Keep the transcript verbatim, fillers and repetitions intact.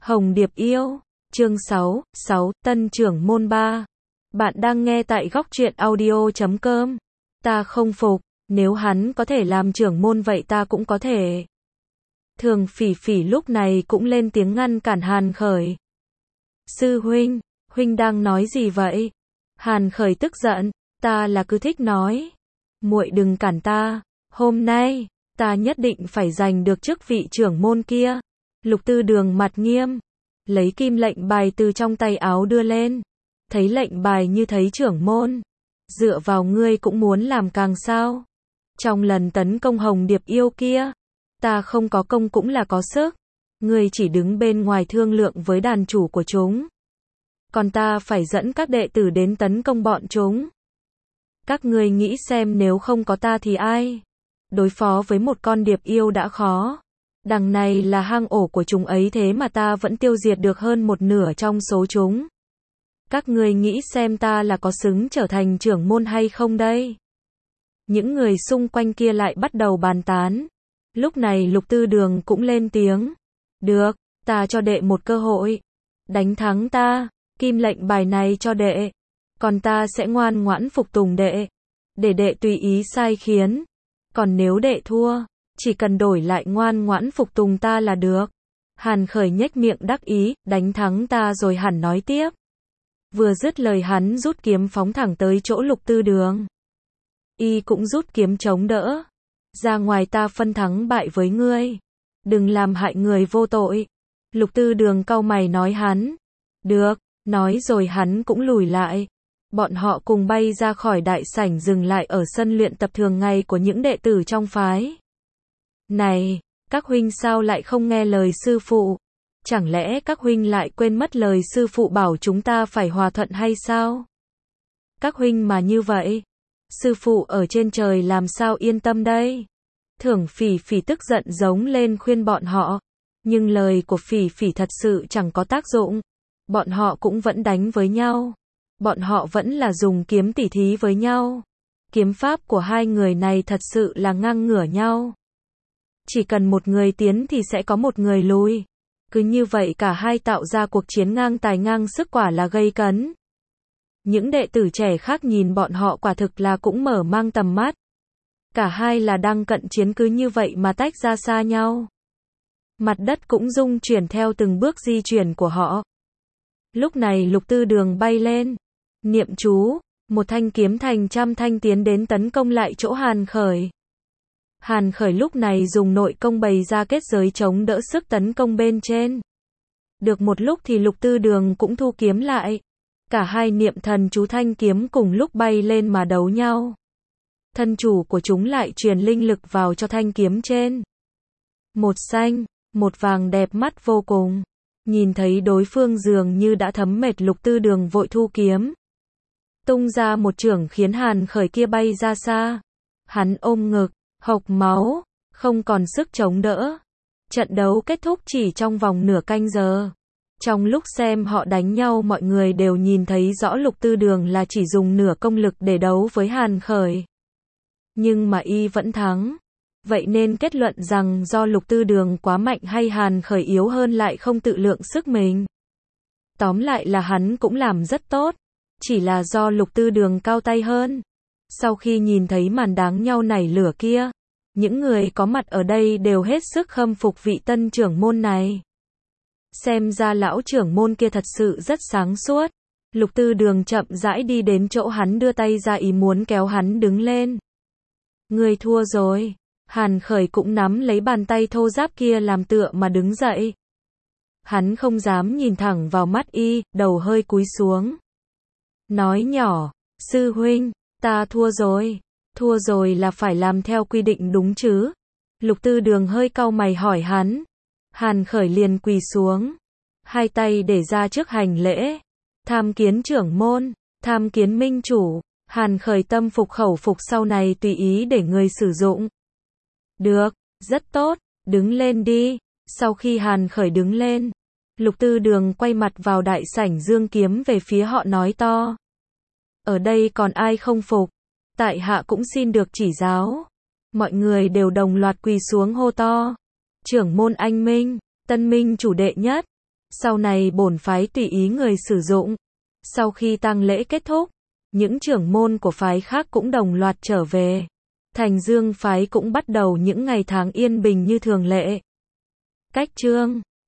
Hồng Điệp yêu, chương sáu, sáu, Tân trưởng môn ba. Bạn đang nghe tại góc truyện audio chấm com. Ta không phục, nếu hắn có thể làm trưởng môn vậy ta cũng có thể. Thường Phỉ Phỉ lúc này cũng lên tiếng ngăn cản Hàn Khởi. Sư huynh, huynh đang nói gì vậy? Hàn Khởi tức giận, ta là cứ thích nói. Muội đừng cản ta, hôm nay, ta nhất định phải giành được chức vị trưởng môn kia. Lục Tư Đường mặt nghiêm, lấy kim lệnh bài từ trong tay áo đưa lên. Thấy lệnh bài như thấy trưởng môn. Dựa vào ngươi cũng muốn làm càng sao? Trong lần tấn công Hồng Điệp yêu kia, ta không có công cũng là có sức. Ngươi chỉ đứng bên ngoài thương lượng với đàn chủ của chúng. Còn ta phải dẫn các đệ tử đến tấn công bọn chúng. Các ngươi nghĩ xem nếu không có ta thì ai? Đối phó với một con điệp yêu đã khó. Đằng này là hang ổ của chúng ấy thế mà ta vẫn tiêu diệt được hơn một nửa trong số chúng. Các ngươi nghĩ xem ta là có xứng trở thành trưởng môn hay không đây? Những người xung quanh kia lại bắt đầu bàn tán. Lúc này Lục Tư Đường cũng lên tiếng. Được, ta cho đệ một cơ hội. Đánh thắng ta, kim lệnh bài này cho đệ. Còn ta sẽ ngoan ngoãn phục tùng đệ. Để đệ tùy ý sai khiến. Còn nếu đệ thua, chỉ cần đổi lại ngoan ngoãn phục tùng ta là được. Hàn Khởi nhếch miệng đắc ý, đánh thắng ta rồi hẳn nói tiếp. Vừa dứt lời hắn rút kiếm phóng thẳng tới chỗ Lục Tư Đường. Y cũng rút kiếm chống đỡ. Ra ngoài ta phân thắng bại với ngươi. Đừng làm hại người vô tội. Lục Tư Đường cau mày nói hắn. Được, nói rồi hắn cũng lùi lại. Bọn họ cùng bay ra khỏi đại sảnh dừng lại ở sân luyện tập thường ngày của những đệ tử trong phái. Này, các huynh sao lại không nghe lời sư phụ? Chẳng lẽ các huynh lại quên mất lời sư phụ bảo chúng ta phải hòa thuận hay sao? Các huynh mà như vậy, sư phụ ở trên trời làm sao yên tâm đây? Thưởng Phỉ Phỉ tức giận giống lên khuyên bọn họ, nhưng lời của Phỉ Phỉ thật sự chẳng có tác dụng. Bọn họ cũng vẫn đánh với nhau. Bọn họ vẫn là dùng kiếm tỉ thí với nhau. Kiếm pháp của hai người này thật sự là ngang ngửa nhau. Chỉ cần một người tiến thì sẽ có một người lùi. Cứ như vậy cả hai tạo ra cuộc chiến ngang tài ngang sức quả là gây cấn. Những đệ tử trẻ khác nhìn bọn họ quả thực là cũng mở mang tầm mắt. Cả hai là đang cận chiến cứ như vậy mà tách ra xa nhau. Mặt đất cũng rung chuyển theo từng bước di chuyển của họ. Lúc này Lục Tư Đường bay lên. Niệm chú, một thanh kiếm thành trăm thanh tiến đến tấn công lại chỗ Hàn Khởi. Hàn Khởi lúc này dùng nội công bày ra kết giới chống đỡ sức tấn công bên trên. Được một lúc thì Lục Tư Đường cũng thu kiếm lại. Cả hai niệm thần chú thanh kiếm cùng lúc bay lên mà đấu nhau. Thân chủ của chúng lại truyền linh lực vào cho thanh kiếm trên. Một xanh, một vàng đẹp mắt vô cùng. Nhìn thấy đối phương dường như đã thấm mệt, Lục Tư Đường vội thu kiếm. Tung ra một chưởng khiến Hàn Khởi kia bay ra xa. Hắn ôm ngực, hộc máu, không còn sức chống đỡ. Trận đấu kết thúc chỉ trong vòng nửa canh giờ. Trong lúc xem họ đánh nhau mọi người đều nhìn thấy rõ Lục Tư Đường là chỉ dùng nửa công lực để đấu với Hàn Khởi. Nhưng mà y vẫn thắng. Vậy nên kết luận rằng do Lục Tư Đường quá mạnh hay Hàn Khởi yếu hơn lại không tự lượng sức mình. Tóm lại là hắn cũng làm rất tốt. Chỉ là do Lục Tư Đường cao tay hơn. Sau khi nhìn thấy màn đáng nhau nảy lửa kia, những người có mặt ở đây đều hết sức khâm phục vị tân trưởng môn này. Xem ra lão trưởng môn kia thật sự rất sáng suốt. Lục Tư Đường chậm rãi đi đến chỗ hắn, đưa tay ra ý muốn kéo hắn đứng lên. Ngươi thua rồi. Hàn Khởi cũng nắm lấy bàn tay thô ráp kia làm tựa mà đứng dậy. Hắn không dám nhìn thẳng vào mắt y, đầu hơi cúi xuống. Nói nhỏ, sư huynh, ta thua rồi. Thua rồi là phải làm theo quy định đúng chứ? Lục Tư Đường hơi cau mày hỏi hắn. Hàn Khởi liền quỳ xuống. Hai tay để ra trước hành lễ. Tham kiến trưởng môn, tham kiến minh chủ. Hàn Khởi tâm phục khẩu phục, sau này tùy ý để người sử dụng. Được, rất tốt, đứng lên đi. Sau khi Hàn Khởi đứng lên, Lục Tư Đường quay mặt vào đại sảnh giương kiếm về phía họ nói to. Ở đây còn ai không phục? Tại hạ cũng xin được chỉ giáo. Mọi người đều đồng loạt quỳ xuống hô to. Trưởng môn anh minh, tân minh chủ đệ nhất. Sau này bổn phái tùy ý người sử dụng. Sau khi tang lễ kết thúc, những trưởng môn của phái khác cũng đồng loạt trở về. Thành Dương phái cũng bắt đầu những ngày tháng yên bình như thường lệ. Cách chương